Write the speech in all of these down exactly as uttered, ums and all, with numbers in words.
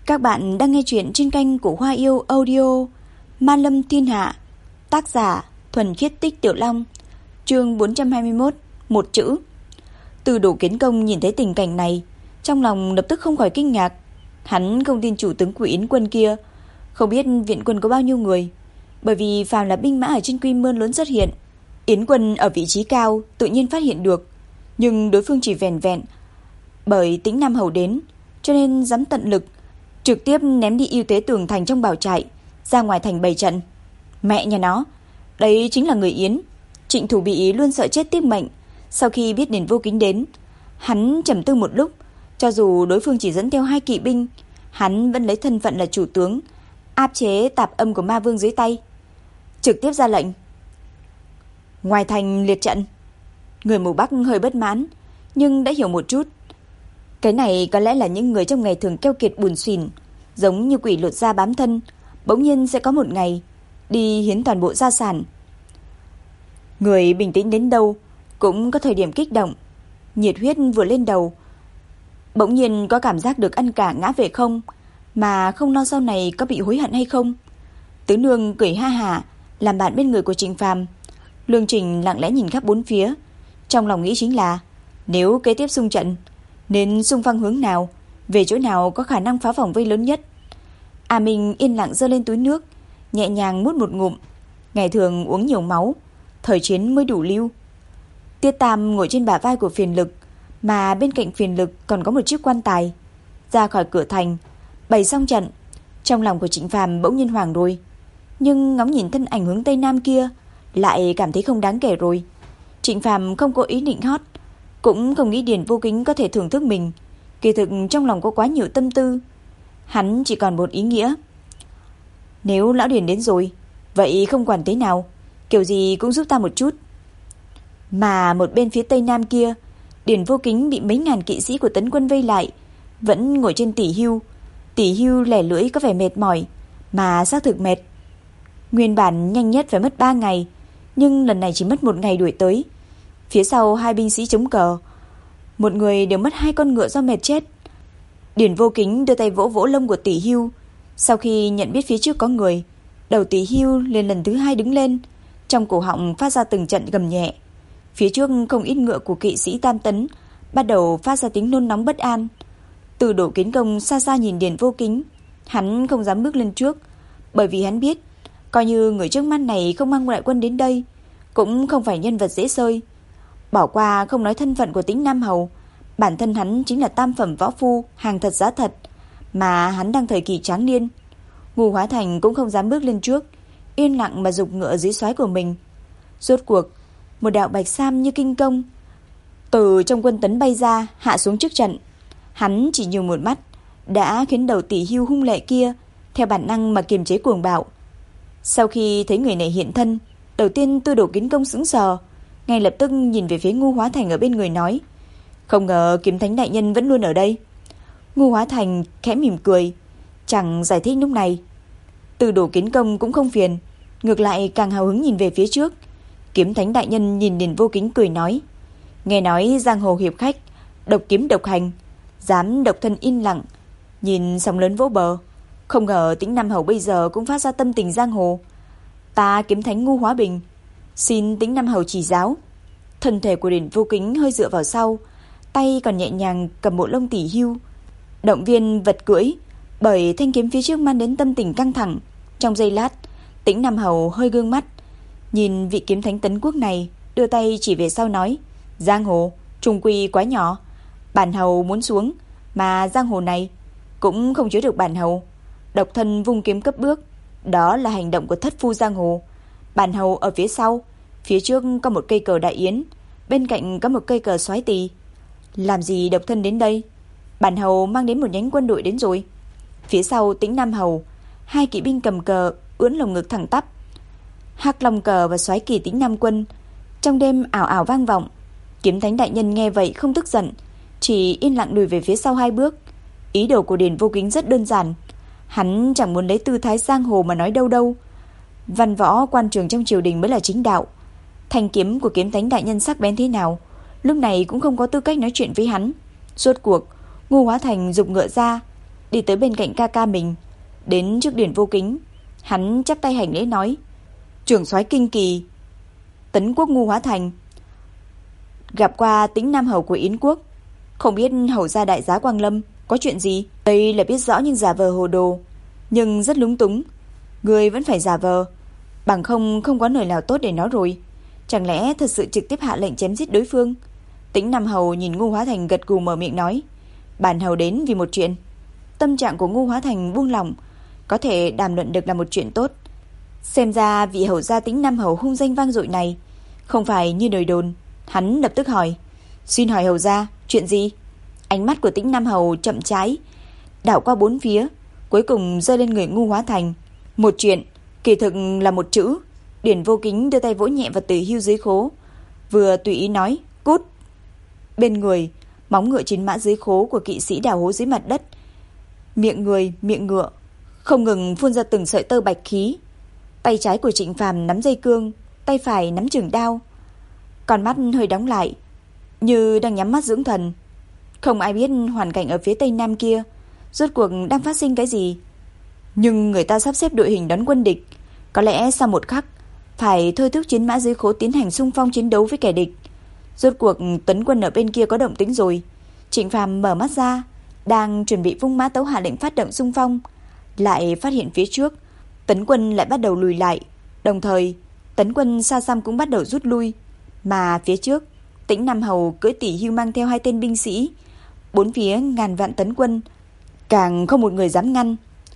Các bạn đang nghe chuyện trên kênh của Hoa Yêu Audio. Ma Lâm Thiên Hạ. Tác giả Thuần Khiết Tích Tiểu Long. Chương bốn trăm hai mươi mốt. Một chữ. Từ Đổ Kiến Công nhìn thấy tình cảnh này, trong lòng lập tức không khỏi kinh ngạc. Hắn không tin chủ tướng của Yến quân kia, không biết viện quân có bao nhiêu người, bởi vì phàm là binh mã ở trên quy mô lớn xuất hiện, Yến quân ở vị trí cao tự nhiên phát hiện được, nhưng đối phương chỉ vẻn vẹn bởi Tĩnh Nam Hầu đến, cho nên dám tận lực trực tiếp ném đi ưu tế tường thành trong bảo trại ra ngoài thành bày trận. Mẹ nhà nó, đấy chính là người Yến. Trịnh Thủ Bị luôn sợ chết tiếc mệnh. Sau khi biết Điền Vô Kính đến, hắn trầm tư một lúc, cho dù đối phương chỉ dẫn theo hai kỵ binh, hắn vẫn lấy thân phận là chủ tướng áp chế tạp âm của ma vương dưới tay, trực tiếp ra lệnh ngoài thành liệt trận. Người mù Bắc hơi bất mãn, nhưng đã hiểu một chút. Cái này có lẽ là những người trong ngày thường keo kiệt buồn xỉn, giống như quỷ lột da bám thân, bỗng nhiên sẽ có một ngày đi hiến toàn bộ gia sản. Người bình tĩnh đến đâu cũng có thời điểm kích động, nhiệt huyết vừa lên đầu, bỗng nhiên có cảm giác được ăn cả ngã về không, mà không lo sau này có bị hối hận hay không. Tứ nương cười ha hả làm bạn bên người của Trịnh Phàm. Lương Trình lặng lẽ nhìn khắp bốn phía, trong lòng nghĩ chính là nếu kế tiếp xung trận nên xung phong hướng nào, về chỗ nào có khả năng phá vòng vây lớn nhất. A Minh yên lặng giơ lên túi nước, nhẹ nhàng mút một ngụm. Ngày thường uống nhiều máu, thời chiến mới đủ lưu. Tiết Tam ngồi trên bả vai của Phiền Lực, mà bên cạnh Phiền Lực còn có một chiếc quan tài. Ra khỏi cửa thành, bày xong trận, trong lòng của Trịnh Phàm bỗng nhiên hoảng rồi, nhưng ngóng nhìn thân ảnh hướng tây nam kia, lại cảm thấy không đáng kể rồi. Trịnh Phàm không có ý định hót, cũng không nghĩ Điền Vô Kính có thể thưởng thức mình. Kỳ thực trong lòng có quá nhiều tâm tư. Hắn chỉ còn một ý nghĩa: nếu lão Điền đến rồi, vậy không quản thế nào, kiểu gì cũng giúp ta một chút. Mà một bên phía tây nam kia, Điền Vô Kính bị mấy ngàn kỵ sĩ của tấn quân vây lại, vẫn ngồi trên tỷ hưu. Tỷ hưu lẻ lưỡi có vẻ mệt mỏi, mà xác thực mệt. Nguyên bản nhanh nhất phải mất ba ngày, nhưng lần này chỉ mất một ngày đuổi tới. Phía sau hai binh sĩ chống cờ, một người đều mất hai con ngựa do mệt chết. Điền Vô Kính đưa tay vỗ vỗ lông của tỷ hưu. Sau khi nhận biết phía trước có người, đầu tỷ hưu liền lần thứ hai đứng lên, trong cổ họng phát ra từng trận gầm nhẹ. Phía trước không ít ngựa của kỵ sĩ Tam Tấn bắt đầu phát ra tiếng nôn nóng bất an. Từ Đổ Kiến Công xa xa nhìn Điền Vô Kính, hắn không dám bước lên trước, bởi vì hắn biết coi như người trước mắt này không mang đại quân đến đây, cũng không phải nhân vật dễ xơi. Bỏ qua không nói thân phận của Tĩnh Nam Hầu, bản thân hắn chính là tam phẩm võ phu, hàng thật giá thật, mà hắn đang thời kỳ tráng niên. Ngô Hóa Thành cũng không dám bước lên trước, yên lặng mà giục ngựa dưới soái của mình. Rốt cuộc, một đạo bạch sam như kinh công từ trong quân tấn bay ra, hạ xuống trước trận. Hắn chỉ nhường một mắt đã khiến đầu tỷ hưu hung lệ kia theo bản năng mà kiềm chế cuồng bạo. Sau khi thấy người này hiện thân, đầu tiên Tư Đổ Kiến Công sững sờ, ngay lập tức nhìn về phía Ngô Hóa Thành ở bên người nói: không ngờ Kiếm Thánh đại nhân vẫn luôn ở đây. Ngô Hóa Thành khẽ mỉm cười, chẳng giải thích lúc này. Tư Đổ Kiến Công cũng không phiền, ngược lại càng hào hứng nhìn về phía trước. Kiếm Thánh đại nhân nhìn Điền Vô Kính cười nói: nghe nói giang hồ hiệp khách độc kiếm độc hành, dám độc thân yên lặng nhìn sóng lớn vỗ bờ, không ngờ Tĩnh Nam Hầu bây giờ cũng phát ra tâm tình giang hồ. Ta Kiếm Thánh Ngô Hóa Bình xin Tĩnh Nam Hầu chỉ giáo. Thân thể của Điền Vô Kính hơi dựa vào sau, tay còn nhẹ nhàng cầm bộ lông tỷ hưu, động viên vật cưỡi, bởi thanh kiếm phía trước mang đến tâm tình căng thẳng. Trong giây lát, Tĩnh Nam Hầu hơi gương mắt, nhìn vị Kiếm Thánh tấn quốc này, đưa tay chỉ về sau nói: giang hồ trùng quy quá nhỏ, bản hầu muốn xuống, mà giang hồ này cũng không chứa được bản hầu. Độc thân vung kiếm cấp bước, đó là hành động của thất phu giang hồ. Bản hầu ở phía sau, phía trước có một cây cờ đại yến, bên cạnh có một cây cờ soái tỳ. Làm gì độc thân đến đây? Bản hầu mang đến một nhánh quân đội đến rồi. Phía sau Tĩnh Nam Hầu, hai kỵ binh cầm cờ ưỡn lồng ngực thẳng tắp, hắc long cờ và soái kỳ Tĩnh Nam quân trong đêm ảo ảo vang vọng. Kiếm Thánh đại nhân nghe vậy không tức giận, chỉ yên lặng lùi về phía sau hai bước. Ý đồ của Điền Vô Kính rất đơn giản, hắn chẳng muốn lấy tư thái giang hồ mà nói đâu đâu. Văn võ quan trường trong triều đình mới là chính đạo. Thanh kiếm của Kiếm Thánh đại nhân sắc bén thế nào, lúc này cũng không có tư cách nói chuyện với hắn. Rốt cuộc, Ngô Hóa Thành giục ngựa ra, đi tới bên cạnh ca ca mình, đến trước Điền Vô Kính, hắn chắp tay hành lễ nói: "Trưởng soái Kinh Kỳ, Tấn quốc Ngu Hóa Thành, gặp qua Tĩnh Nam hầu của Yến quốc, không biết hầu gia đại giá quang lâm, có chuyện gì?" Đây là biết rõ nhưng giả vờ hồ đồ, nhưng rất lúng túng. Người vẫn phải giả vờ, bằng không không có lời nào tốt để nói rồi. Chẳng lẽ thật sự trực tiếp hạ lệnh chém giết đối phương? Tĩnh Nam hầu nhìn Ngu Hóa Thành gật gù mở miệng nói: "Bản hầu đến vì một chuyện." Tâm trạng của Ngu Hóa Thành buông lỏng, có thể đàm luận được là một chuyện tốt. Xem ra vị hầu gia Tĩnh Nam hầu hung danh vang dội này không phải như đời đồn. Hắn lập tức hỏi: "Xin hỏi hầu gia, chuyện gì?" Ánh mắt của Tĩnh Nam hầu chậm trái đảo qua bốn phía, cuối cùng rơi lên người Ngu Hóa Thành. "Một chuyện, kỳ thực là một chữ." Điền Vô Kính đưa tay vỗ nhẹ vào Tử Hưu dưới khố, vừa tùy ý nói: "Cút." Bên người, móng ngựa chiến mã dưới khố của kỵ sĩ đào hố dưới mặt đất, miệng người, miệng ngựa không ngừng phun ra từng sợi tơ bạch khí. Tay trái của Trịnh Phàm nắm dây cương, tay phải nắm trường đao, con mắt hơi đóng lại, như đang nhắm mắt dưỡng thần. Không ai biết hoàn cảnh ở phía tây nam kia rốt cuộc đang phát sinh cái gì, nhưng người ta sắp xếp đội hình đón quân địch. Có lẽ sau một khắc phải thôi thúc chiến mã dưới khố tiến hành xung phong chiến đấu với kẻ địch. Rốt cuộc tấn quân ở bên kia có động tĩnh rồi. Trịnh Phàm mở mắt ra, đang chuẩn bị vung mã tấu hạ lệnh phát động xung phong, lại phát hiện phía trước tấn quân lại bắt đầu lùi lại, đồng thời tấn quân xa xăm cũng bắt đầu rút lui. Mà phía trước, Tĩnh Nam hầu cưỡi Tỷ Hưu mang theo hai tên binh sĩ, bốn phía ngàn vạn tấn quân, càng không một người dám ngăn.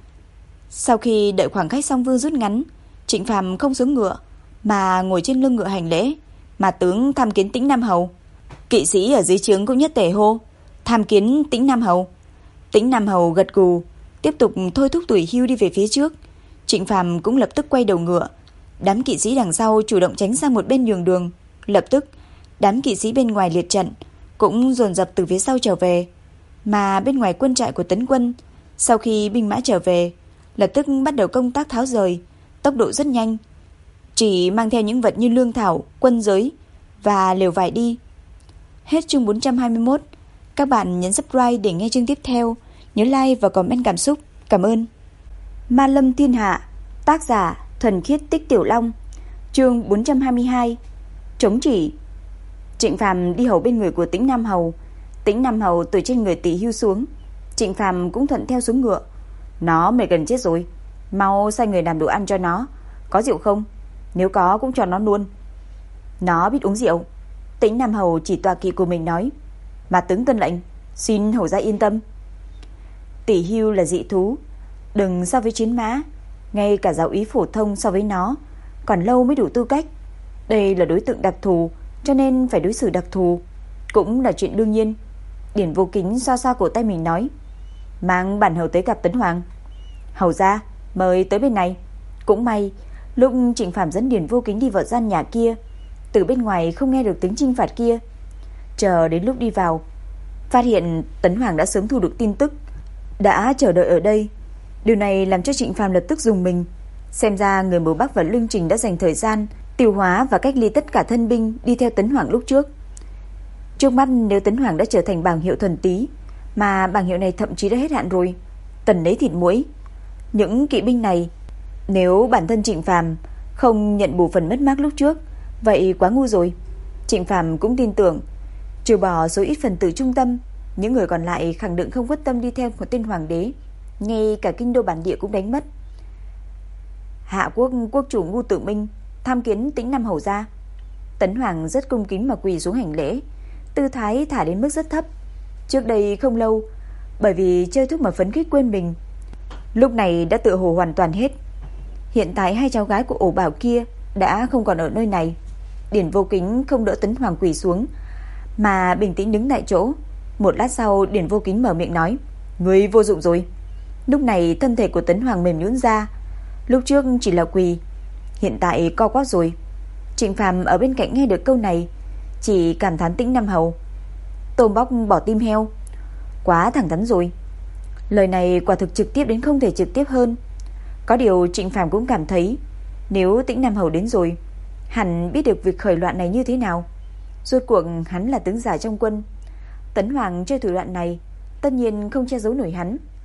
Sau khi đợi khoảng cách song phương rút ngắn, Trịnh Phàm không xuống ngựa mà ngồi trên lưng ngựa hành lễ: "Mà tướng tham kiến Tĩnh Nam hầu." Kỵ sĩ ở dưới trướng cũng nhất tề hô: "Tham kiến Tĩnh Nam hầu." Tĩnh Nam hầu gật gù, tiếp tục thôi thúc Tuổi Hưu đi về phía trước. Trịnh Phàm cũng lập tức quay đầu ngựa. Đám kỵ sĩ đằng sau chủ động tránh sang một bên nhường đường. Lập tức, đám kỵ sĩ bên ngoài liệt trận cũng dồn dập từ phía sau trở về. Mà bên ngoài quân trại của tấn quân, sau khi binh mã trở về, lập tức bắt đầu công tác tháo rời, tốc độ rất nhanh, chỉ mang theo những vật như lương thảo, quân giới và lều vải đi. Hết chương bốn trăm hai mươi mốt. Các bạn nhấn subscribe để nghe chương tiếp theo. Nhớ like và comment cảm xúc. Cảm ơn. Ma Lâm Thiên Hạ, tác giả Thuần Khiết Tích Tiểu Long, chương bốn trăm hai mươi hai. Chống chỉ. Trịnh Phàm đi hầu bên người của Tĩnh Nam hầu. Tĩnh Nam hầu từ trên người Tỷ Hưu xuống, Trịnh Phàm cũng thuận theo xuống ngựa. "Nó mệt gần chết rồi, mau sai người làm đồ ăn cho nó. Có rượu không? Nếu có cũng cho nó luôn." "Nó biết uống rượu." Tĩnh Nam hầu chỉ tọa kỵ của mình nói: "Mà tướng tuân lệnh, xin hầu gia yên tâm." Tỷ Hưu là dị thú, đừng so với chiến mã, ngay cả giáo úy phổ thông so với nó còn lâu mới đủ tư cách. Đây là đối tượng đặc thù, cho nên phải đối xử đặc thù, cũng là chuyện đương nhiên. Điển Vô Kính xoa xoa cổ tay mình nói: "Mang bản hầu tới gặp Tấn Hoàng." "Hầu gia, mời tới bên này." Cũng may, lúc Trịnh Phàm dẫn Điển Vô Kính đi vào gian nhà kia, từ bên ngoài không nghe được tiếng chinh phạt kia. Chờ đến lúc đi vào, phát hiện Tấn Hoàng đã sớm thu được tin tức, đã chờ đợi ở đây. Điều này làm cho Trịnh Phàm lập tức dùng mình. Xem ra người mưu Bắc và Lương Trình đã dành thời gian tiêu hóa và cách ly tất cả thân binh đi theo Tấn Hoàng lúc trước. Trước mắt nếu Tấn Hoàng đã trở thành bảng hiệu thuần túy, mà bảng hiệu này thậm chí đã hết hạn rồi, tần lấy thịt muỗi. Những kỵ binh này, nếu bản thân Trịnh Phàm không nhận bù phần mất mát lúc trước, vậy quá ngu rồi. Trịnh Phàm cũng tin tưởng, trừ bỏ số ít phần tử trung tâm, những người còn lại khẳng định không quyết tâm đi theo một tên hoàng đế, ngay cả kinh đô bản địa cũng đánh mất. Hạ quốc quốc chủ Ngu Tử Minh tham kiến Tĩnh Nam hầu gia. Tấn Hoàng rất cung kính mà quỳ xuống hành lễ, tư thái thả đến mức rất thấp. Trước đây không lâu, bởi vì chơi thuốc mà phấn khích quên mình, lúc này đã tự hồ hoàn toàn hết. Hiện tại hai cháu gái của ổ bảo kia đã không còn ở nơi này. Điển Vô Kính không đỡ Tấn Hoàng quỳ xuống, mà bình tĩnh đứng tại chỗ. Một lát sau, Điển Vô Kính mở miệng nói: "Ngươi vô dụng rồi." Lúc này thân thể của Tấn Hoàng mềm nhũn ra, lúc trước chỉ là quỳ, hiện tại co quắp rồi. Trịnh Phàm ở bên cạnh nghe được câu này, chỉ cảm thán Tĩnh Nam hầu tôm bóc bỏ tim heo, quá thẳng thắn rồi. Lời này quả thực trực tiếp đến không thể trực tiếp hơn. Có điều Trịnh Phàm cũng cảm thấy, nếu Tĩnh Nam hầu đến rồi, hẳn biết được việc khởi loạn này như thế nào. Rốt cuộc hắn là tướng già trong quân, Tấn Hoàng chơi thủ đoạn này tất nhiên không che giấu nổi hắn.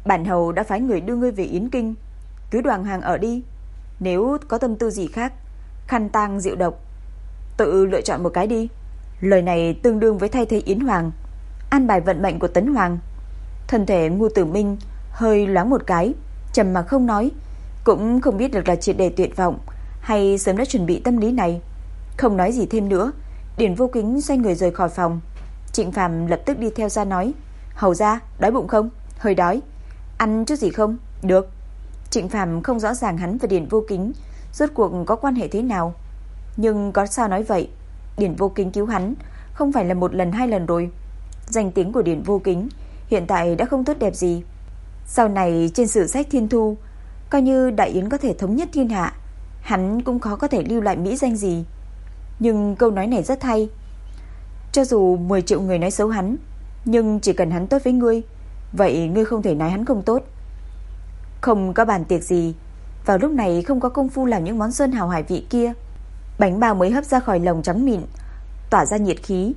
Bản hầu đã phái người đưa ngươi về Yến Kinh, cứ đoàn hàng ở đi. Nếu có tâm tư gì khác, khăn tang rượu độc, tự lựa chọn một cái đi. Lời này tương đương với thay thế Yến Hoàng, an bài vận mệnh của Tấn Hoàng. Thân thể Ngô Tử Minh hơi loáng một cái, trầm mặc không nói, cũng không biết được là triệt để tuyệt vọng hay sớm đã chuẩn bị tâm lý này. Không nói gì thêm nữa, Điền Vô Kính xoay người rời khỏi phòng. Trịnh Phàm lập tức đi theo ra nói: "Hầu gia, đói bụng không?" "Hơi đói." "Ăn chút gì không?" "Được." Trịnh Phàm không rõ ràng hắn và Điền Vô Kính rốt cuộc có quan hệ thế nào, nhưng có sao nói vậy, Điền Vô Kính cứu hắn không phải là một lần hai lần rồi. Danh tiếng của Điền Vô Kính hiện tại đã không tốt đẹp gì. Sau này trên sử sách Thiên Thu, coi như Đại Yến có thể thống nhất thiên hạ, hắn cũng khó có thể lưu lại mỹ danh gì. Nhưng câu nói này rất hay. Cho dù mười triệu người nói xấu hắn, nhưng chỉ cần hắn tốt với ngươi, vậy ngươi không thể nói hắn không tốt. Không có bàn tiệc gì, vào lúc này không có công phu làm những món sơn hào hải vị kia. Bánh bao mới hấp ra khỏi lồng trắng mịn, tỏa ra nhiệt khí.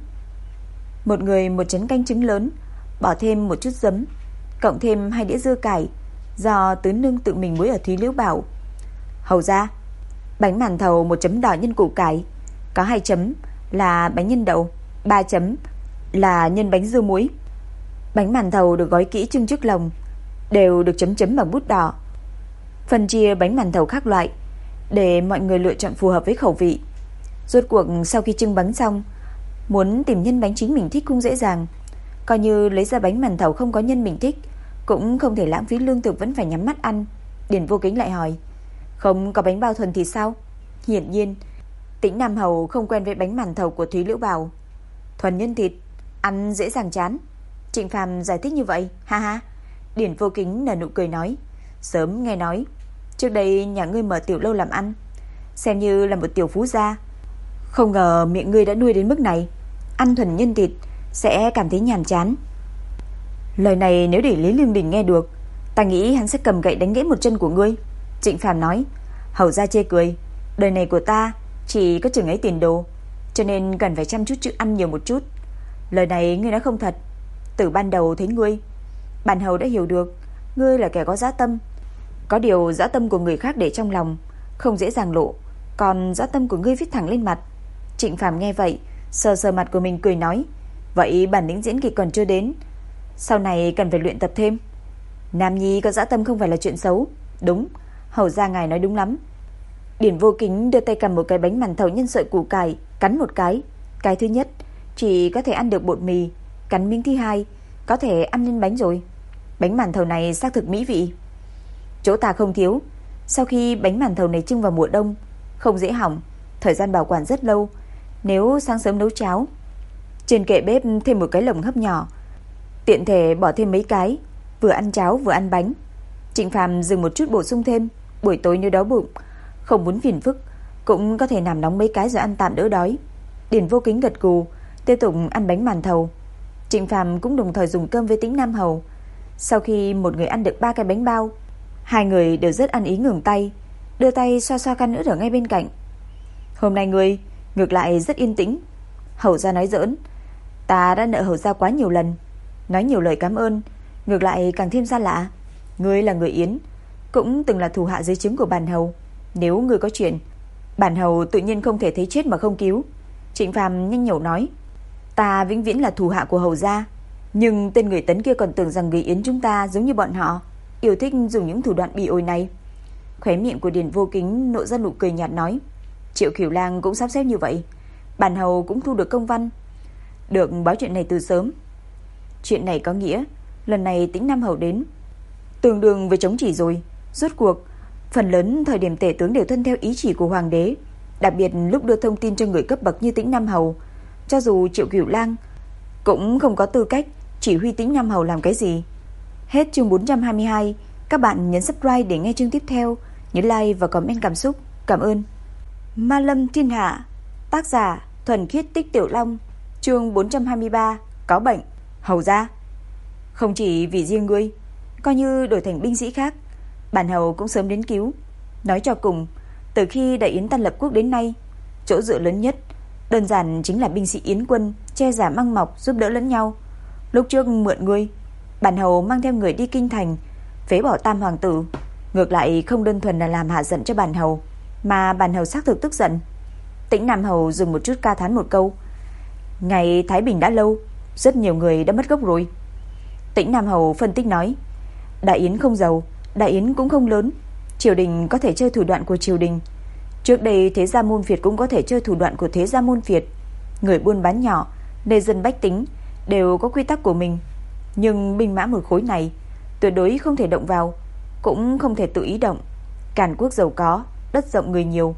Một người một chén canh trứng lớn, bỏ thêm một chút giấm, cộng thêm hai đĩa dưa cải do tứ nương tự mình muối ở Thúy Liễu Bảo. "Hầu gia." Bánh màn thầu một chấm đỏ nhân củ cải, có hai chấm là bánh nhân đậu, ba chấm là nhân bánh dưa muối. Bánh màn thầu được gói kỹ trưng trước lồng, đều được chấm chấm bằng bút đỏ. Phân chia bánh màn thầu các loại để mọi người lựa chọn phù hợp với khẩu vị. Rốt cuộc sau khi trưng bánh xong, muốn tìm nhân bánh chính mình thích cũng dễ dàng. Coi như lấy ra bánh màn thầu không có nhân mình thích, cũng không thể lãng phí lương thực, vẫn phải nhắm mắt ăn. Điền Vô Kính lại hỏi: "Không có bánh bao thuần thịt sao?" Hiển nhiên Tĩnh Nam Hầu không quen với bánh màn thầu của Thúy Liễu Bảo. "Thuần nhân thịt, ăn dễ dàng chán." Trịnh Phàm giải thích như vậy. "Ha ha." Điền Vô Kính nở nụ cười nói: "Sớm nghe nói trước đây nhà ngươi mở tiểu lâu làm ăn, xem như là một tiểu phú gia, không ngờ miệng ngươi đã nuôi đến mức này, ăn thuần nhân thịt sẽ cảm thấy nhàm chán." Lời này nếu để Lý Lương Đình nghe được, ta nghĩ hắn sẽ cầm gậy đánh gãy một chân của ngươi. Trịnh Phàm nói: "Hầu gia chê cười, đời này của ta chỉ có chừng ấy tiền đồ, cho nên cần phải chăm chút chữ ăn nhiều một chút." Lời này ngươi nói không thật. Từ ban đầu thấy ngươi, bản hầu đã hiểu được ngươi là kẻ có dã tâm. Có điều dã tâm của người khác để trong lòng, không dễ dàng lộ, còn dã tâm của ngươi viết thẳng lên mặt. Trịnh Phàm nghe vậy, sờ sờ mặt của mình cười nói: "Vậy bản lĩnh diễn kịch còn chưa đến, sau này cần phải luyện tập thêm." "Nam nhi có dã tâm không phải là chuyện xấu." "Đúng, hầu gia ngài nói đúng lắm." Điền Vô Kính đưa tay cầm một cái bánh màn thầu nhân sợi củ cải, cắn một cái. Cái thứ nhất chỉ có thể ăn được bột mì, cắn miếng thứ hai có thể ăn lên bánh rồi. Bánh màn thầu này xác thực mỹ vị. Chỗ ta không thiếu. Sau khi bánh màn thầu này trưng vào mùa đông, không dễ hỏng, thời gian bảo quản rất lâu. Nếu sáng sớm nấu cháo, trên kệ bếp thêm một cái lồng hấp nhỏ, tiện thể bỏ thêm mấy cái, vừa ăn cháo vừa ăn bánh. Trịnh Phàm dừng một chút bổ sung thêm: "Buổi tối nếu đói bụng, không muốn phiền phức, cũng có thể làm nóng mấy cái rồi ăn tạm đỡ đói." Điền Vô Kính gật gù, tiếp tục ăn bánh màn thầu. Trịnh Phàm cũng đồng thời dùng cơm với Tĩnh Nam Hầu. Sau khi một người ăn được ba cái bánh bao, hai người đều rất ăn ý ngừng tay, đưa tay xoa xoa căn ướt ở ngay bên cạnh. "Hôm nay ngươi ngược lại rất yên tĩnh." Hầu gia nói giỡn: "Ta đã nợ hầu gia quá nhiều lần, nói nhiều lời cảm ơn, ngược lại càng thêm xa lạ. Ngươi là người Yến, cũng từng là thủ hạ dưới trướng của bản hầu, nếu ngươi có chuyện, bản hầu tự nhiên không thể thấy chết mà không cứu." Trịnh Phàm nhanh nhẩu nói: "Ta vĩnh viễn là thủ hạ của hầu gia, nhưng tên người Tấn kia còn tưởng rằng người Yến chúng ta giống như bọn họ, yêu thích dùng những thủ đoạn bị ổi này." Khóe miệng của Điền Vô Kính nộ ra nụ cười nhạt nói: "Triệu Cửu Lang cũng sắp xếp như vậy, bản hầu cũng thu được công văn, được báo chuyện này từ sớm." Chuyện này có nghĩa lần này Tĩnh Nam Hầu đến tương đương với chống chỉ rồi. Rốt cuộc phần lớn thời điểm tể tướng đều tuân theo ý chỉ của hoàng đế, đặc biệt lúc đưa thông tin cho người cấp bậc như Tĩnh Nam Hầu, cho dù Triệu Cửu Lang cũng không có tư cách chỉ huy Tĩnh Nam Hầu làm cái gì. Hết chương bốn trăm hai mươi hai. Các bạn nhấn subscribe để nghe chương tiếp theo, nhớ like và comment cảm xúc. Cảm ơn. Ma Lâm Thiên Hạ, tác giả Thuần Khiết Tích Tiểu Long, chương bốn trăm hai mươi ba. Có bệnh. Hầu gia, không chỉ vì riêng ngươi, coi như đổi thành binh sĩ khác, bản hầu cũng sớm đến cứu. Nói cho cùng, từ khi Đại Yến Tân lập quốc đến nay, chỗ dựa lớn nhất đơn giản chính là binh sĩ Yến quân che giả mang mọc, giúp đỡ lẫn nhau. Lúc trước mượn ngươi, bản hầu mang theo người đi kinh thành phế bỏ Tam hoàng tử, ngược lại không đơn thuần là làm hạ giận cho bản hầu, mà bản hầu xác thực tức giận. Tĩnh Nam hầu dừng một chút ca thán một câu. Ngày Thái Bình đã lâu, rất nhiều người đã mất gốc rồi. Tĩnh Nam hầu phân tích nói, Đại Yến không giàu, Đại Yến cũng không lớn, triều đình có thể chơi thủ đoạn của triều đình. Trước đây thế gia môn Việt cũng có thể chơi thủ đoạn của thế gia môn Việt. Người buôn bán nhỏ, lê dân bách tính đều có quy tắc của mình. Nhưng binh mã một khối này tuyệt đối không thể động vào, cũng không thể tự ý động. Càn quốc giàu có, đất rộng người nhiều,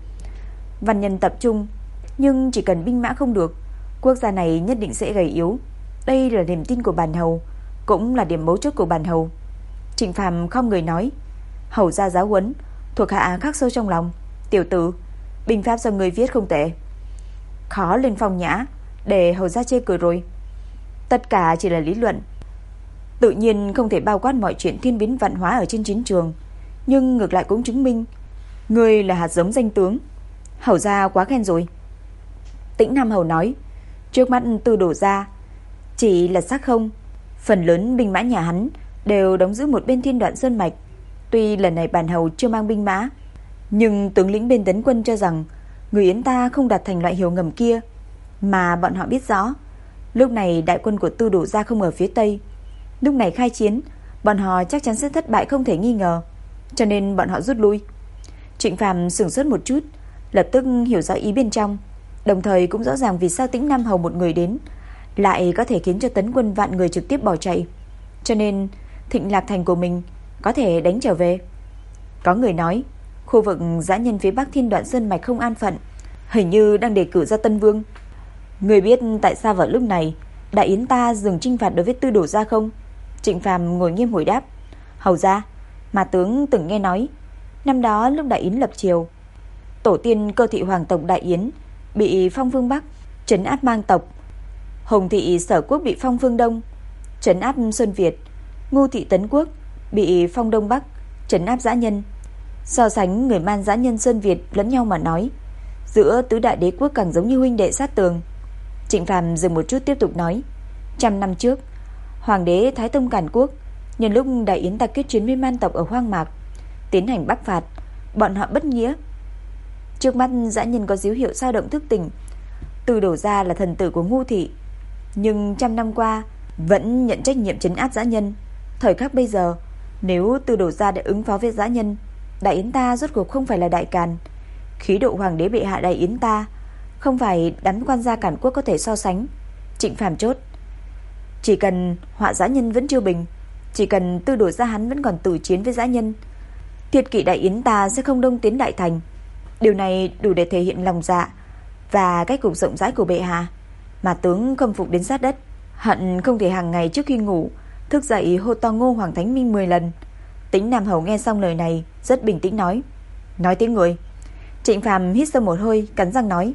văn nhân tập trung, nhưng chỉ cần binh mã không được, quốc gia này nhất định sẽ gầy yếu. Đây là niềm tin của bản hầu, cũng là điểm mấu chốt của bản hầu. Trịnh Phàm không người nói, hầu ra giáo huấn, thuộc hạ khắc sâu trong lòng. Tiểu tử, binh pháp do người viết không tệ, khó lên phong nhã, để hầu ra chê cười rồi. Tất cả chỉ là lý luận, tự nhiên không thể bao quát mọi chuyện thiên biến vạn hóa ở trên chiến trường, nhưng ngược lại cũng chứng minh ngươi là hạt giống danh tướng. Hầu ra quá khen rồi. Tĩnh Nam hầu nói, trước mắt Tư Đổ gia chỉ là xác không, phần lớn binh mã nhà hắn đều đóng giữ một bên Thiên Đoạn Sơn mạch. Tuy lần này bản hầu chưa mang binh mã, nhưng tướng lĩnh bên Tấn quân cho rằng người Yến ta không đạt thành loại hiểu ngầm kia, mà bọn họ biết rõ lúc này đại quân của Tư Đổ gia không ở phía tây. Lúc này khai chiến, bọn họ chắc chắn sẽ thất bại không thể nghi ngờ, cho nên bọn họ rút lui. Trịnh Phàm sửng sốt một chút, lập tức hiểu rõ ý bên trong, đồng thời cũng rõ ràng vì sao Tĩnh Nam hầu một người đến lại có thể khiến cho Tấn quân vạn người trực tiếp bỏ chạy, cho nên Thịnh Lạc thành của mình có thể đánh trở về. Có người nói khu vực dã nhân phía bắc Thiên Đoạn Sơn mạch không an phận, hình như đang đề cử ra Tân Vương. Người biết tại sao vào lúc này Đại Yến ta dừng chinh phạt đối với Tư Đổ gia không? Trịnh Phàm ngồi nghiêm hồi đáp, hầu ra, mà tướng từng nghe nói năm đó lúc Đại Yến lập triều, tổ tiên cơ thị hoàng tộc Đại Yến bị phong vương Bắc trấn áp Mang tộc, Hồng thị Sở quốc bị phong phương Đông trấn áp Xuân Việt, Ngô thị Tấn quốc bị phong Đông Bắc trấn áp dã nhân. So sánh người Man dã nhân Xuân Việt lẫn nhau mà nói, giữa tứ đại đế quốc càng giống như huynh đệ sát tường. Trịnh Phàm dừng một chút tiếp tục nói, trăm năm trước hoàng đế Thái Tông càn quốc nhân lúc Đại Yến ta kết chiến với Man tộc ở hoang mạc tiến hành bắc phạt, bọn họ bất nghĩa. Trước mắt dã nhân có dấu hiệu dao động thức tỉnh. Tư Đổ gia là thần tử của Ngô thị, nhưng trăm năm qua vẫn nhận trách nhiệm trấn áp dã nhân. Thời khắc bây giờ, nếu Tư Đổ gia đã ứng phó với dã nhân, Đại Yến ta rốt cuộc không phải là Đại Càn. Khí độ hoàng đế bệ hạ Đại Yến ta không phải đám quan gia Càn quốc có thể so sánh. Trịnh Phàm chốt, chỉ cần họa dã nhân vẫn chưa bình, chỉ cần Tư Đổ gia hắn vẫn còn tử chiến với dã nhân, thiệt kỵ Đại Yến ta sẽ không đông tiến đại thành. Điều này đủ để thể hiện lòng dạ và cách cục rộng rãi của bệ hạ, mà tướng khâm phục đến sát đất, hận không thể hàng ngày trước khi ngủ thức dậy hô to Ngô Hoàng Thánh Minh mười lần. Tĩnh Nam hầu nghe xong lời này rất bình tĩnh nói, nói tiếng người. Trịnh Phàm hít sâu một hơi, cắn răng nói,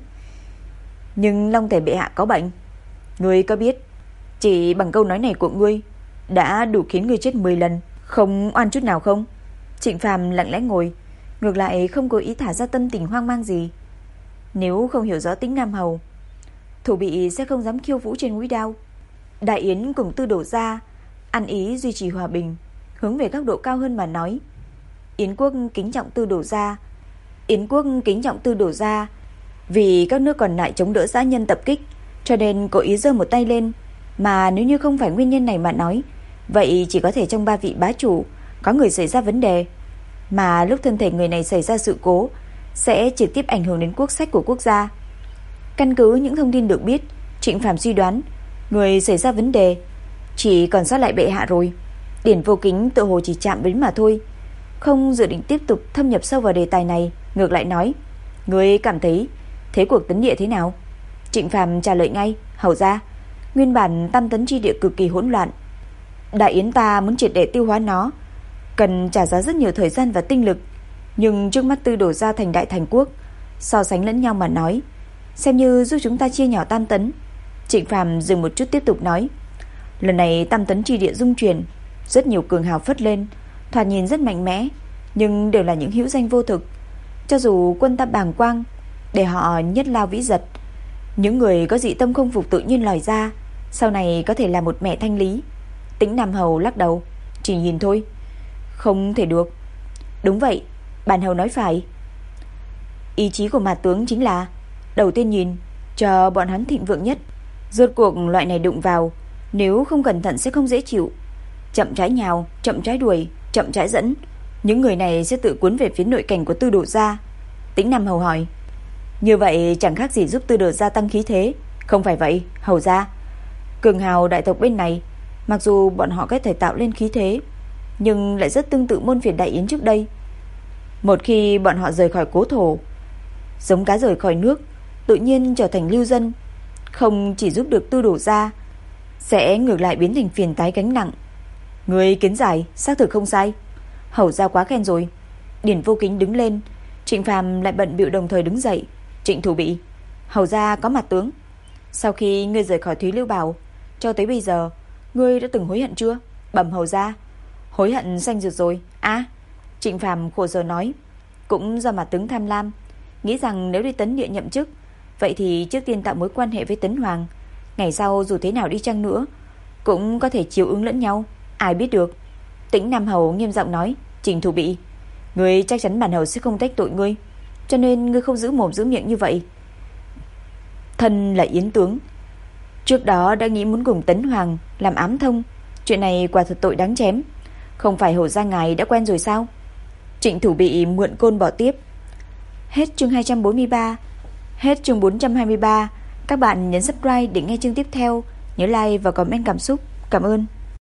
nhưng Long Tể bệ hạ có bệnh, ngươi có biết chỉ bằng câu nói này của ngươi đã đủ khiến ngươi chết mười lần, không oan chút nào không? Trịnh Phàm lặng lẽ ngồi, ngược lại không có ý thả ra tâm tình hoang mang gì. Nếu không hiểu rõ Tĩnh Nam hầu, thủ bị sẽ không dám khiêu vũ trên mũi đao. Đại Yến cùng Tư Đổ gia ăn ý duy trì hòa bình, hướng về góc độ cao hơn mà nói, Yến quốc kính trọng Tư Đổ gia, Yến quốc kính trọng Tư Đổ gia vì các nước còn lại chống đỡ dã nhân tập kích, cho nên cố ý giơ một tay lên. Mà nếu như không phải nguyên nhân này mà nói, vậy chỉ có thể trong ba vị bá chủ có người xảy ra vấn đề, mà lúc thân thể người này xảy ra sự cố sẽ trực tiếp ảnh hưởng đến quốc sách của quốc gia. Căn cứ những thông tin được biết, Trịnh Phàm suy đoán người xảy ra vấn đề chỉ còn sót lại bệ hạ rồi. Điển Vô Kính tự hồ chỉ chạm đến mà thôi, không dự định tiếp tục thâm nhập sâu vào đề tài này, ngược lại nói, người cảm thấy thế cuộc tấn địa thế nào? Trịnh Phàm trả lời ngay, hầu ra, nguyên bản tam tấn chi địa cực kỳ hỗn loạn, Đại Yến ta muốn triệt để tiêu hóa nó cần trả giá rất nhiều thời gian và tinh lực, nhưng trước mắt Tư Đổ gia thành đại thành quốc, so sánh lẫn nhau mà nói, xem như giúp chúng ta chia nhỏ tam tấn. Trịnh Phàm dừng một chút tiếp tục nói, lần này tam tấn chi địa dung chuyển, rất nhiều cường hào phất lên, thoạt nhìn rất mạnh mẽ, nhưng đều là những hữu danh vô thực. Cho dù quân ta bàng quang để họ nhất lao vĩ giật, những người có dị tâm không phục tự nhiên lòi ra, sau này có thể là một mẹ thanh lý. Tĩnh Nam hầu lắc đầu, chỉ nhìn thôi, Không thể được. Đúng vậy, bản hầu nói phải. Ý chí của Mạt tướng chính là đầu tiên nhìn cho bọn hắn thịnh vượng nhất. Rốt cuộc loại này đụng vào, nếu không cẩn thận sẽ không dễ chịu. Chậm trái nhào, chậm trái đuổi, chậm trái dẫn, những người này sẽ tự cuốn về phía nội cảnh của Tư Đồ gia. Tĩnh Nam Hầu hỏi. Như vậy chẳng khác gì giúp Tư Đồ gia tăng khí thế. Không phải vậy, hầu gia. Cường hào đại tộc bên này, mặc dù bọn họ có thể tạo lên khí thế, nhưng lại rất tương tự môn phiệt Đại Yến trước đây. Một khi bọn họ rời khỏi cố thổ, giống cá rời khỏi nước, tự nhiên trở thành lưu dân, không chỉ giúp được Tư Đồ gia, sẽ ngược lại biến thành phiền tái gánh nặng. Người kiến giải xác thực không sai. Hầu gia quá khen rồi. Điển Vô Kính đứng lên, Trịnh Phàm lại bận bịu đồng thời đứng dậy. Trịnh thủ bị, hầu gia có mặt tướng. Sau khi ngươi rời khỏi Thúy Lưu Bảo, cho tới bây giờ, ngươi đã từng hối hận chưa? Bẩm hầu gia. Hối hận xanh rượt rồi. À, Trịnh Phàm khổ sở nói, cũng do mặt tướng tham lam, nghĩ rằng nếu đi Tấn Địa nhậm chức, vậy thì trước tiên tạo mối quan hệ với Tấn Hoàng, ngày sau dù thế nào đi chăng nữa cũng có thể chiều ứng lẫn nhau. Ai biết được. Tĩnh Nam Hầu nghiêm giọng nói. Trình thủ bị, ngươi chắc chắn bản hầu sẽ không trách tội ngươi, cho nên ngươi không giữ mồm giữ miệng như vậy. Thân là Yến tướng, trước đó đã nghĩ muốn cùng Tấn Hoàng làm ám thông, chuyện này quả thật tội đáng chém. Không phải hầu gia ngài đã quen rồi sao? Trịnh thủ bị mượn côn bỏ tiếp. Hết chương hai trăm bốn mươi ba. Hết chương bốn trăm hai mươi ba. Các bạn nhấn subscribe để nghe chương tiếp theo. Nhớ like và comment cảm xúc. Cảm ơn.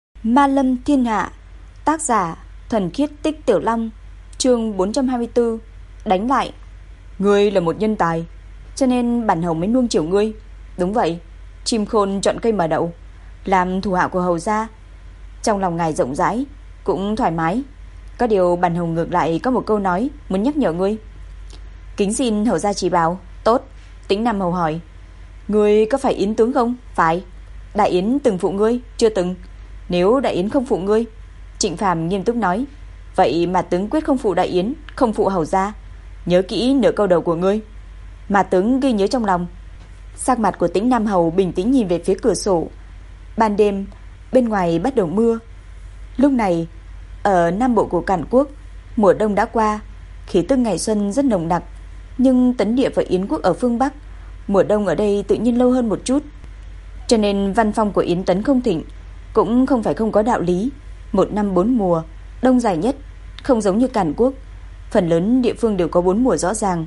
Ma Lâm Thiên Hạ. Tác giả Thuần Khiết Tích Tiểu Long. Chương bốn trăm hai mươi tư. Đánh lại. Ngươi là một nhân tài, cho nên bản hầu mới nuông chiều ngươi. Đúng vậy, chim khôn chọn cây mà đậu. Làm thủ hạ của hầu gia, trong lòng ngài rộng rãi, cũng thoải mái. Có điều bản hầu ngược lại có một câu nói muốn nhắc nhở ngươi. Kính xin hầu gia chỉ bảo. Tốt. Tĩnh Nam Hầu hỏi. Ngươi có phải Yến tướng không? Phải. Đại Yến từng phụ ngươi? Chưa từng. Nếu Đại Yến không phụ ngươi, Trịnh Phàm nghiêm túc nói, vậy mà tướng quyết không phụ Đại Yến, không phụ hầu gia. Nhớ kỹ nửa câu đầu của ngươi. Mà tướng ghi nhớ trong lòng. Sắc mặt của Tĩnh Nam Hầu bình tĩnh nhìn về phía cửa sổ. Ban đêm bên ngoài bắt đầu mưa. Lúc này ở nam bộ của Càn Quốc, mùa đông đã qua, khí tức ngày xuân rất nồng nặc. Nhưng Tấn Địa và Yến quốc ở phương Bắc, mùa đông ở đây tự nhiên lâu hơn một chút, cho nên văn phong của Yến Tấn không thịnh cũng không phải không có đạo lý. Một năm bốn mùa, đông dài nhất, không giống như Càn Quốc, phần lớn địa phương đều có bốn mùa rõ ràng,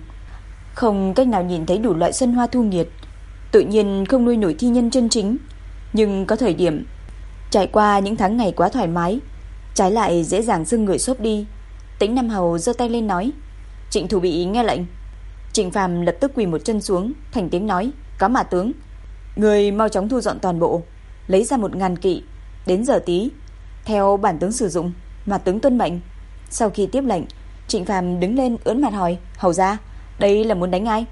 không cách nào nhìn thấy đủ loại xuân hoa thu nhiệt, tự nhiên không nuôi nổi thi nhân chân chính. Nhưng có thời điểm trải qua những tháng ngày quá thoải mái, trái lại dễ dàng dưng người xốp đi. Tĩnh Nam Hầu giơ tay lên nói. Trịnh thủ bị nghe lệnh. Trịnh Phàm lập tức quỳ một chân xuống, thành tiếng nói. Có mà tướng, người mau chóng thu dọn toàn bộ, lấy ra một ngàn kỵ, đến giờ tí theo bản tướng sử dụng. Mà tướng tuân mệnh. Sau khi tiếp lệnh, Trịnh Phàm đứng lên ưỡn mặt hỏi. Hầu gia, đây là muốn đánh ai?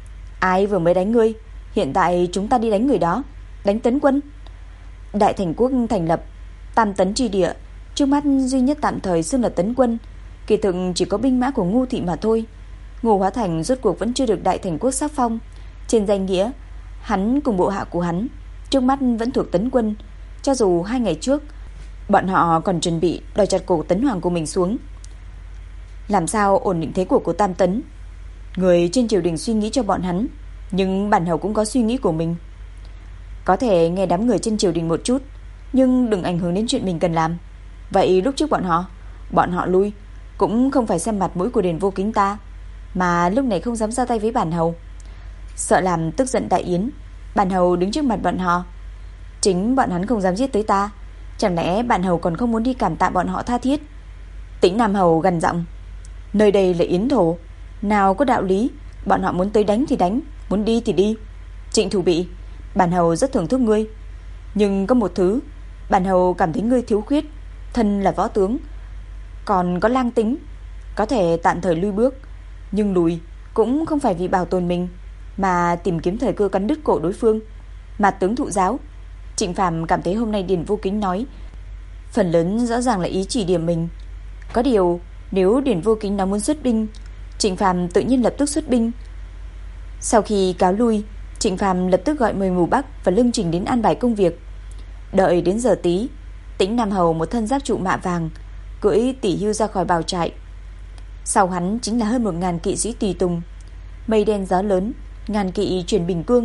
Ai vừa mới đánh ngươi? Hiện tại chúng ta đi đánh người đó. Đánh Tấn quân. Đại Thành quốc thành lập tam tấn tri địa, trước mắt duy nhất tạm thời xưng là Tấn quân, kỳ thực chỉ có binh mã của Ngô thị mà thôi. Ngô Hóa Thành rốt cuộc vẫn chưa được Đại Thành quốc sắc phong. Trên danh nghĩa, hắn cùng bộ hạ của hắn trước mắt vẫn thuộc Tấn quân, cho dù hai ngày trước bọn họ còn chuẩn bị đòi chặt cổ Tấn Hoàng của mình xuống. Làm sao ổn định thế cuộc của Tam Tấn? Người trên triều đình suy nghĩ cho bọn hắn, nhưng bản hầu cũng có suy nghĩ của mình. Có thể nghe đám người trên triều đình một chút, nhưng đừng ảnh hưởng đến chuyện mình cần làm. Vậy lúc trước bọn họ Bọn họ lui cũng không phải xem mặt mũi của Điền Vô Kính ta, mà lúc này không dám ra tay với bản hầu, sợ làm tức giận Đại Yến. Bản hầu đứng trước mặt bọn họ, chính bọn hắn không dám giết tới ta, chẳng lẽ bản hầu còn không muốn đi cảm tạ bọn họ tha thiết? Tĩnh Nam Hầu gằn giọng. Nơi đây là Yến thổ, nào có đạo lý bọn họ muốn tới đánh thì đánh, muốn đi thì đi. Trịnh thủ bị, bản hầu rất thưởng thức ngươi, nhưng có một thứ bản hầu cảm thấy ngươi thiếu khuyết. Thân là võ tướng, còn có lang tính, có thể tạm thời lui bước, nhưng lùi cũng không phải vì bảo tồn mình, mà tìm kiếm thời cơ cắn đứt cổ đối phương. Mà tướng thụ giáo. Trịnh Phàm cảm thấy hôm nay Điền Vô Kính nói phần lớn rõ ràng là ý chỉ điểm mình. Có điều nếu Điền Vô Kính nói muốn xuất binh, Trịnh Phàm tự nhiên lập tức xuất binh. Sau khi cáo lui, Trịnh Phàm lập tức gọi mười mù Bắc và Lương Trình đến an bài công việc. Đợi đến giờ tí, Tĩnh Nam Hầu một thân giáp trụ mạ vàng, cưỡi Tỷ Hưu ra khỏi bào trại. Sau hắn chính là hơn một ngàn kỵ sĩ tùy tùng. Mây đen gió lớn, ngàn kỵ chuyển bình cương.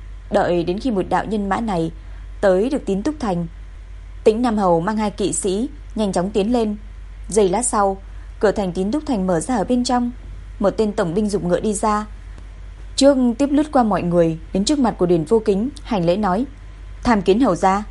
Đợi đến khi một đạo nhân mã này tới được Tín Túc Thành, Tĩnh Nam Hầu mang hai kỵ sĩ nhanh chóng tiến lên. Giây lát sau, cửa thành Tín Túc Thành mở ra ở bên trong. Một tên tổng binh giục ngựa đi ra, trước tiếp lướt qua mọi người đến trước mặt của Điền Vô Kính, hành lễ nói: "Tham kiến hầu gia."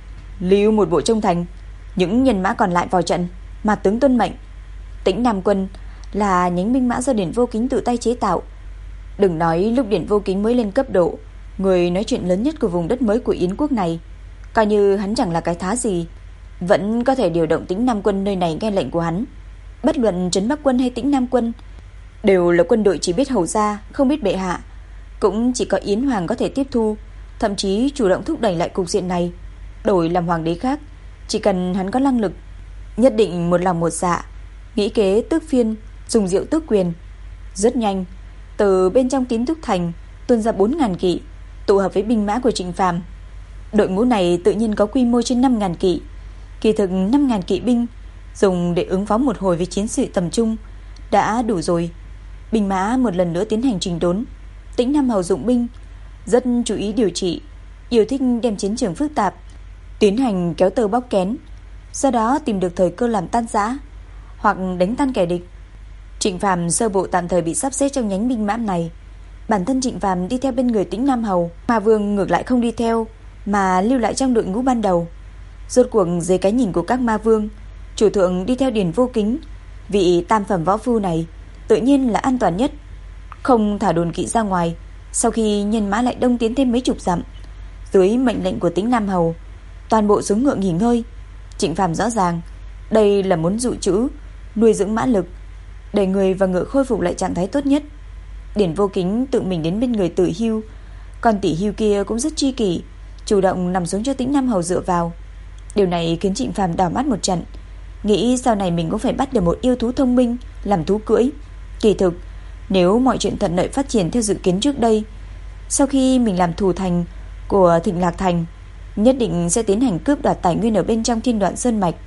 "Lưu một bộ trong thành, những nhân mã còn lại vào trận, mà tướng tuân mệnh." Tĩnh Nam quân là nhánh binh mã do Điền Vô Kính tự tay chế tạo. Đừng nói lúc Điền Vô Kính mới lên cấp độ, người nói chuyện lớn nhất của vùng đất mới của Yến quốc này, coi như hắn chẳng là cái thá gì, vẫn có thể điều động Tĩnh Nam quân nơi này nghe lệnh của hắn. Bất luận Trấn Bắc quân hay Tĩnh Nam quân đều là quân đội chỉ biết hầu gia, không biết bệ hạ. Cũng chỉ có Yến Hoàng có thể tiếp thu, thậm chí chủ động thúc đẩy lại cục diện này, đổi làm hoàng đế khác. Chỉ cần hắn có năng lực, nhất định một lòng một dạ nghĩ kế tước phiên, dùng rượu tước quyền. Rất nhanh, từ bên trong Tín Túc Thành tuôn ra bốn ngàn kỵ, tụ hợp với binh mã của Trịnh Phàm. Đội ngũ này tự nhiên có quy mô trên năm ngàn kỵ. Kỳ thực năm ngàn kỵ binh dùng để ứng phó một hồi với chiến sự tầm trung đã đủ rồi. Binh mã một lần nữa tiến hành chỉnh đốn. Tĩnh Nam Hầu dụng binh rất chú ý điều trị, yêu thích đem chiến trường phức tạp tiến hành kéo tơ bóc kén, do đó tìm được thời cơ làm tan rã hoặc đánh tan kẻ địch. Trịnh Phàm sơ bộ tạm thời bị sắp xếp trong nhánh binh mã này. Bản thân Trịnh Phàm đi theo bên người Tĩnh Nam Hầu, Ma Vương ngược lại không đi theo, mà lưu lại trong đội ngũ ban đầu. Rốt cuộc dưới cái nhìn của các ma vương, chủ thượng đi theo Điền Vô Kính, vị tam phẩm võ phu này tự nhiên là an toàn nhất, không thả đồn kỵ ra ngoài. Sau khi nhân mã lại đông tiến thêm mấy chục dặm, dưới mệnh lệnh của Tĩnh Nam Hầu, toàn bộ xuống ngựa nghỉ ngơi. Trịnh Phàm rõ ràng đây là muốn dụ trữ, nuôi dưỡng mã lực, để người và ngựa khôi phục lại trạng thái tốt nhất. Điền Vô Kính tự mình đến bên người Tử Hưu, còn Tỷ Hưu kia cũng rất tri kỷ, chủ động nằm xuống cho Tĩnh Nam Hầu dựa vào. Điều này khiến Trịnh Phàm đảo mắt một trận, nghĩ sau này mình cũng phải bắt được một yêu thú thông minh làm thú cưỡi. Kỳ thực, nếu mọi chuyện thuận lợi phát triển theo dự kiến trước đây, sau khi mình làm thủ thành của Thịnh Lạc Thành, nhất định sẽ tiến hành cướp đoạt tài nguyên ở bên trong Thiên Đoạn Sơn mạch.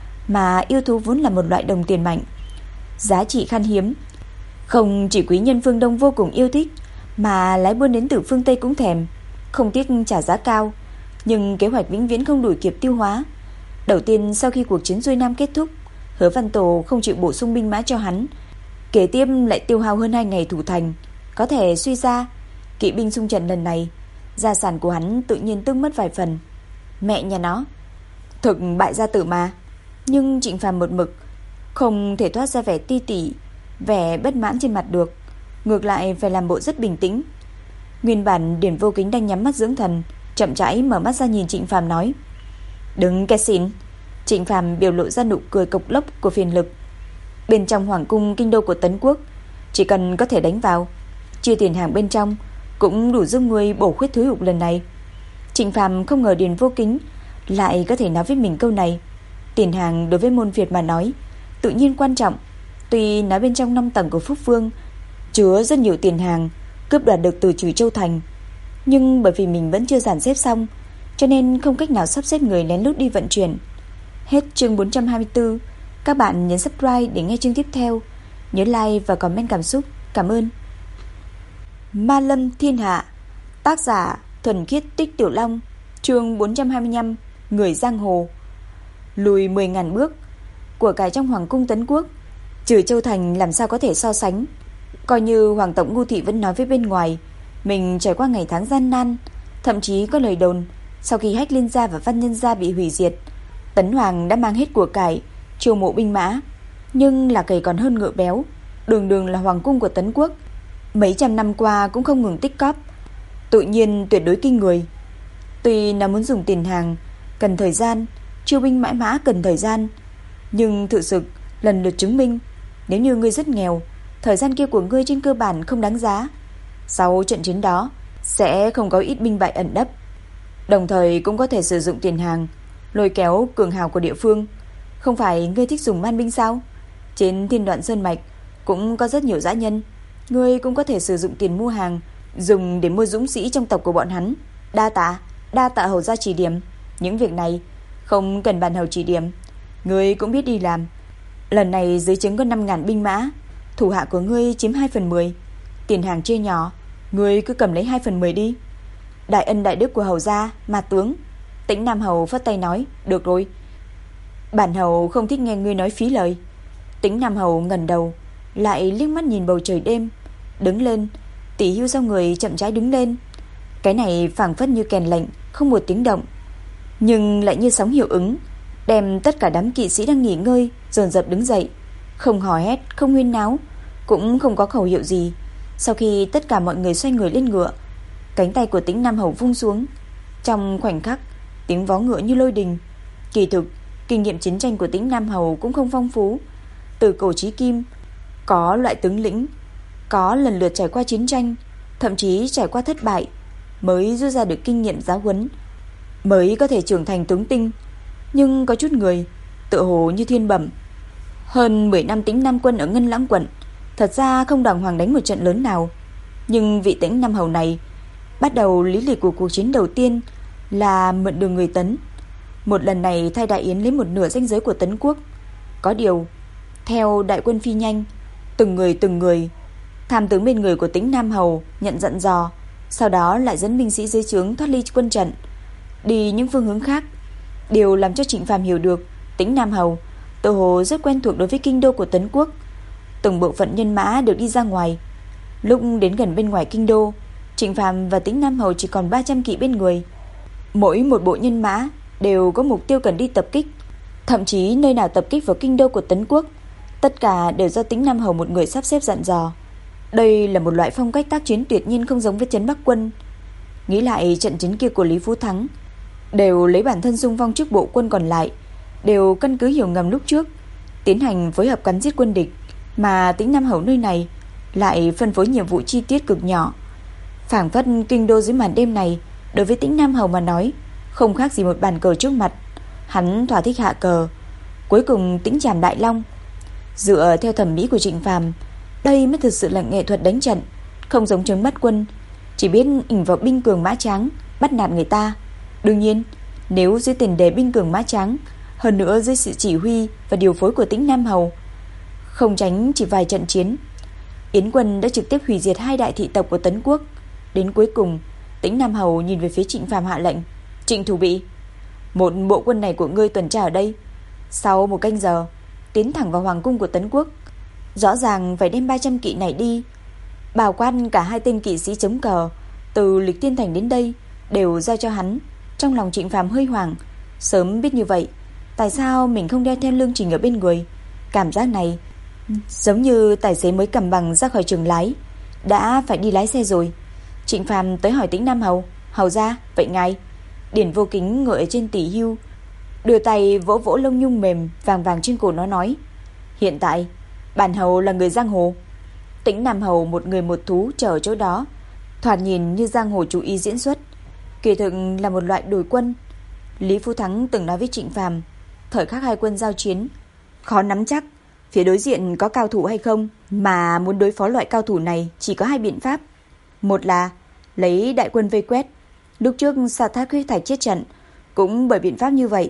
Mà yêu thú vốn là một loại đồng tiền mạnh, giá trị khan hiếm, không chỉ quý nhân phương Đông vô cùng yêu thích, mà lái buôn đến từ phương Tây cũng thèm, không tiếc trả giá cao. Nhưng kế hoạch vĩnh viễn không đủ kịp tiêu hóa. Đầu tiên sau khi cuộc chiến xuôi Nam kết thúc, Hứa Văn Tổ không chịu bổ sung binh mã cho hắn, kế tiếp lại tiêu hao hơn hai ngày thủ thành. Có thể suy ra, kỵ binh xung trận lần này, gia sản của hắn tự nhiên tưng mất vài phần. Mẹ nhà nó, thực bại gia tử mà. Nhưng Trịnh Phàm một mực không thể thoát ra vẻ ti tỉ, vẻ bất mãn trên mặt được, ngược lại phải làm bộ rất bình tĩnh. Nguyên bản Điền Vô Kính đang nhắm mắt dưỡng thần, chậm rãi mở mắt ra nhìn Trịnh Phàm nói: "Đừng cái xỉn." Trịnh Phàm biểu lộ ra nụ cười cộc lốc của phiền lực. Bên trong hoàng cung kinh đô của Tấn Quốc, chỉ cần có thể đánh vào, chia tiền hàng bên trong cũng đủ giúp ngươi bổ khuyết thiếu hụt lần này. Trịnh Phàm không ngờ Điền Vô Kính lại có thể nói với mình câu này. Tiền hàng đối với môn Việt mà nói tự nhiên quan trọng. Tuy nói bên trong năm tầng của Phúc Vương chứa rất nhiều tiền hàng cướp đoạt được từ Trừ Châu thành, nhưng bởi vì mình vẫn chưa dàn xếp xong, cho nên không cách nào sắp xếp người lén lút đi vận chuyển. Hết chương bốn trăm hai mươi tư. Các bạn nhấn subscribe để nghe chương tiếp theo. Nhớ like và comment cảm xúc. Cảm ơn. Ma Lâm Thiên Hạ, tác giả Thuần Khiết Tích Tiểu Long, chương bốn trăm hai mươi lăm. Người giang hồ. Lùi mười ngàn bước, của cải trong hoàng cung Tấn Quốc, Trừ Châu thành làm sao có thể so sánh. Coi như hoàng tổng Ngô Thị vẫn nói với bên ngoài mình trải qua ngày tháng gian nan, thậm chí có lời đồn sau khi Hách Liên gia và Văn Nhân gia bị hủy diệt, Tấn Hoàng đã mang hết của cải chiêu mộ binh mã, nhưng là cầy còn hơn ngựa béo, đường đường là hoàng cung của Tấn Quốc, mấy trăm năm qua cũng không ngừng tích cóp, tự nhiên tuyệt đối kinh người. Tuy nó muốn dùng tiền hàng cần thời gian, chiêu binh mãi mã cần thời gian, nhưng thực sự lần lượt chứng minh, nếu như ngươi rất nghèo, thời gian kia của ngươi trên cơ bản không đáng giá. Sau trận chiến đó sẽ không có ít binh bại ẩn nấp, đồng thời cũng có thể sử dụng tiền hàng lôi kéo cường hào của địa phương. Không phải ngươi thích dùng man binh sao? Trên Thiên Đoạn Sơn mạch cũng có rất nhiều dã nhân, ngươi cũng có thể sử dụng tiền mua hàng, dùng để mua dũng sĩ trong tộc của bọn hắn. Đa tạ, đa tạ hầu gia chỉ điểm. Những việc này không cần bàn hầu chỉ điểm, ngươi cũng biết đi làm, Lần này dưới trướng có năm ngàn binh mã, thủ hạ của ngươi chiếm hai phần mười. Tiền hàng chia nhỏ, ngươi cứ cầm lấy hai phần mười đi. Đại ân đại đức của hầu gia, mà tướng. Tĩnh Nam hầu phất tay nói, được rồi. Bản hầu không thích nghe ngươi nói phí lời. Tĩnh Nam hầu ngẩng đầu, lại liếc mắt nhìn bầu trời đêm, đứng lên. Tỷ Hưu sau người chậm rãi đứng lên. Cái này phảng phất như kèn lệnh, không một tiếng động, nhưng lại như sóng hiệu ứng, đem tất cả đám kỵ sĩ đang nghỉ ngơi dồn dập đứng dậy, không hò hét, không huyên náo, cũng không có khẩu hiệu gì. Sau khi tất cả mọi người xoay người lên ngựa, cánh tay của Tĩnh Nam hầu vung xuống. Trong khoảnh khắc, tiếng vó ngựa như lôi đình. Kỳ thực, kinh nghiệm chiến tranh của Tĩnh Nam hầu cũng không phong phú. Từ cổ chí kim, có loại tướng lĩnh, có lần lượt trải qua chiến tranh, thậm chí trải qua thất bại, mới rút ra được kinh nghiệm giáo huấn, mới có thể trưởng thành tướng tinh. Nhưng có chút người tựa hồ như thiên bẩm. Hơn mười năm Tĩnh Nam quân ở Ngân Lãng quận, thật ra không đàng hoàng đánh một trận lớn nào. Nhưng vị Tĩnh Nam hầu này bắt đầu lý lịch của cuộc chiến đầu tiên là mượn đường người Tấn. Một lần này thay Đại Yến lấy một nửa danh giới của Tấn quốc. Có điều, theo đại quân phi nhanh, từng người từng người, tham tướng bên người của Tĩnh Nam hầu nhận dặn dò, sau đó lại dẫn binh sĩ dưới trướng thoát ly quân trận, đi những phương hướng khác. Điều làm cho Trịnh Phàm hiểu được Tĩnh Nam hầu tự hồ rất quen thuộc đối với kinh đô của Tấn quốc. Từng bộ phận nhân mã được đi ra ngoài. Lúc đến gần bên ngoài kinh đô, Trịnh Phàm và Tĩnh Nam hầu chỉ còn ba trăm kỵ bên người. Mỗi một bộ nhân mã đều có mục tiêu cần đi tập kích, thậm chí nơi nào tập kích vào kinh đô của Tấn quốc, tất cả đều do Tĩnh Nam hầu một người sắp xếp dặn dò. Đây là một loại phong cách tác chiến tuyệt nhiên không giống với trấn Bắc quân. Nghĩ lại trận chiến kia của Lý Phú Thắng, đều lấy bản thân xung phong trước bộ quân còn lại, đều căn cứ hiểu ngầm lúc trước, tiến hành phối hợp cắn giết quân địch. Mà Tĩnh Nam hầu nơi này lại phân phối nhiệm vụ chi tiết cực nhỏ, phảng phất kinh đô dưới màn đêm này đối với Tĩnh Nam hầu mà nói không khác gì một bàn cờ trước mặt. Hắn thỏa thích hạ cờ, cuối cùng Tĩnh Trảm Đại Long. Dựa theo thẩm mỹ của Trịnh Phàm, đây mới thực sự là nghệ thuật đánh trận, không giống trấn Bắc quân chỉ biết ỉnh vào binh cường mã tráng bắt nạt người ta. Đương nhiên, nếu dưới tiền đề binh cường mã tráng, hơn nữa dưới sự chỉ huy và điều phối của Tĩnh Nam hầu, không tránh chỉ vài trận chiến, Yến quân đã trực tiếp hủy diệt hai đại thị tộc của Tấn quốc. Đến cuối cùng, Tĩnh Nam hầu nhìn về phía Trịnh Phàm hạ lệnh, Trịnh thủ bị, một bộ quân này của ngươi tuần tra ở đây, sau một canh giờ tiến thẳng vào hoàng cung của Tấn quốc. Rõ ràng phải đem ba trăm kỵ này đi, bảo quan cả hai tên kỵ sĩ chống cờ từ Lịch Tiên thành đến đây đều giao cho hắn. Trong lòng Trịnh Phàm hơi hoảng, sớm biết như vậy, tại sao mình không đeo theo lương trình ở bên người? Cảm giác này giống như tài xế mới cầm bằng ra khỏi trường lái, đã phải đi lái xe rồi. Trịnh Phàm tới hỏi Tĩnh Nam hầu, hầu ra, vậy ngài? Điển Vô Kính ngồi ở trên Tỷ Hưu, đưa tay vỗ vỗ lông nhung mềm vàng vàng trên cổ nó, nói, hiện tại bản hầu là người giang hồ. Tĩnh Nam hầu một người một thú chờ ở chỗ đó, thoạt nhìn như giang hồ chủ ý diễn xuất, kỳ thực là một loại đổi quân. Lý Phú Thắng từng nói với Trịnh Phàm, thời khắc hai quân giao chiến, khó nắm chắc phía đối diện có cao thủ hay không, mà muốn đối phó loại cao thủ này chỉ có hai biện pháp. Một là lấy đại quân vây quét. Lúc trước Sa Thác Huyết Thạch chết trận cũng bởi biện pháp như vậy.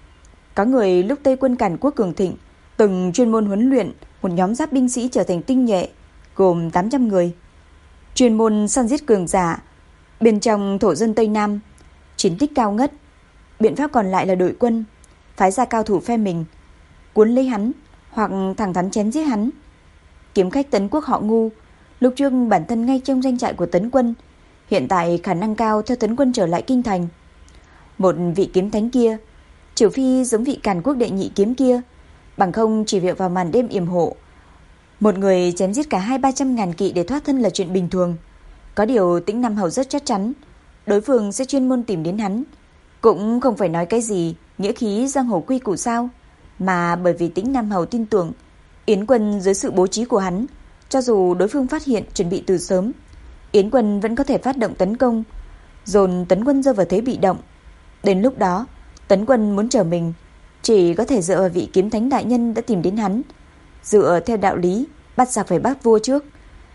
Có người lúc Tây quân Càn Quốc cường thịnh từng chuyên môn huấn luyện một nhóm giáp binh sĩ trở thành tinh nhuệ, gồm tám trăm người, chuyên môn săn giết cường giả bên trong thổ dân Tây Nam, chiến tích cao ngất. Biện pháp còn lại là đội quân, phái ra cao thủ phe mình, cuốn lấy hắn hoặc thẳng thắn chém giết hắn. Kiếm khách Tấn quốc họ Ngu, lúc trước bản thân ngay trong doanh trại của Tấn quân, hiện tại khả năng cao theo Tấn quân trở lại kinh thành. Một vị kiếm thánh kia, trừ phi giống vị Càn Quốc đệ nhị kiếm kia, bằng không chỉ việc vào màn đêm yểm hộ, một người chém giết cả hai ba trăm ngàn kỵ để thoát thân là chuyện bình thường. Có điều Tĩnh Nam hầu rất chắc chắn đối phương sẽ chuyên môn tìm đến hắn, cũng không phải nói cái gì nghĩa khí giang hồ quy củ sao, mà bởi vì Tĩnh Nam hầu tin tưởng Yến quân dưới sự bố trí của hắn, cho dù đối phương phát hiện chuẩn bị từ sớm, Yến quân vẫn có thể phát động tấn công, dồn Tấn quân rơi vào thế bị động. Đến lúc đó, Tấn quân muốn trở mình, chỉ có thể dựa vào vị kiếm thánh đại nhân đã tìm đến hắn. Dựa theo đạo lý, bắt giặc phải bắt vua trước,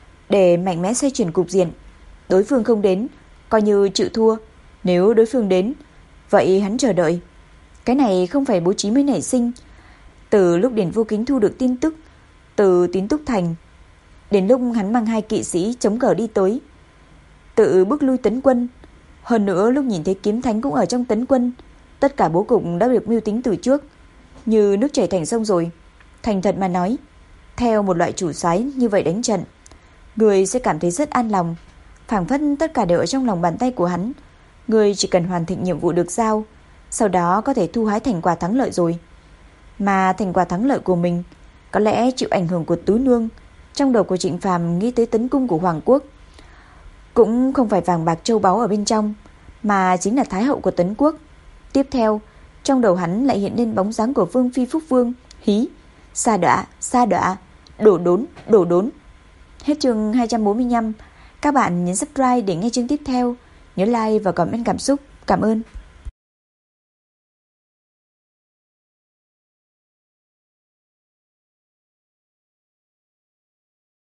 để mạnh mẽ xoay chuyển cục diện. Đối phương không đến, coi như chịu thua. Nếu đối phương đến, vậy hắn chờ đợi. Cái này không phải bố trí mới nảy sinh, Từ lúc Điền Vô Kính thu được tin tức từ Tín Túc Thành, đến lúc hắn mang hai kỵ sĩ chống cờ đi tới, tự bước lui Tấn quân, hơn nữa lúc nhìn thấy Kiếm Thánh cũng ở trong Tấn quân, tất cả bố cục đã được mưu tính từ trước, như nước chảy thành sông rồi. Thành thật mà nói, theo một loại chủ soái như vậy đánh trận, người sẽ cảm thấy rất an lòng, phảng phất tất cả đều ở trong lòng bàn tay của hắn. Người chỉ cần hoàn thành nhiệm vụ được giao, sau đó có thể thu hái thành quả thắng lợi rồi. Mà thành quả thắng lợi của mình có lẽ chịu ảnh hưởng của Tứ Nương. Trong đầu của Trịnh Phàm nghĩ tới tấn cung của Hoàng Quốc, cũng không phải vàng bạc châu báu ở bên trong, mà chính là Thái hậu của Tấn Quốc. Tiếp theo, trong đầu hắn lại hiện lên bóng dáng của Vương Phi Phúc Vương. Hí, sa đọa, sa đọa, đổ đốn, đổ đốn. Hết chương hai trăm bốn mươi lăm. Các bạn nhấn subscribe để nghe chương tiếp theo. Nhớ like và comment cảm xúc. Cảm ơn.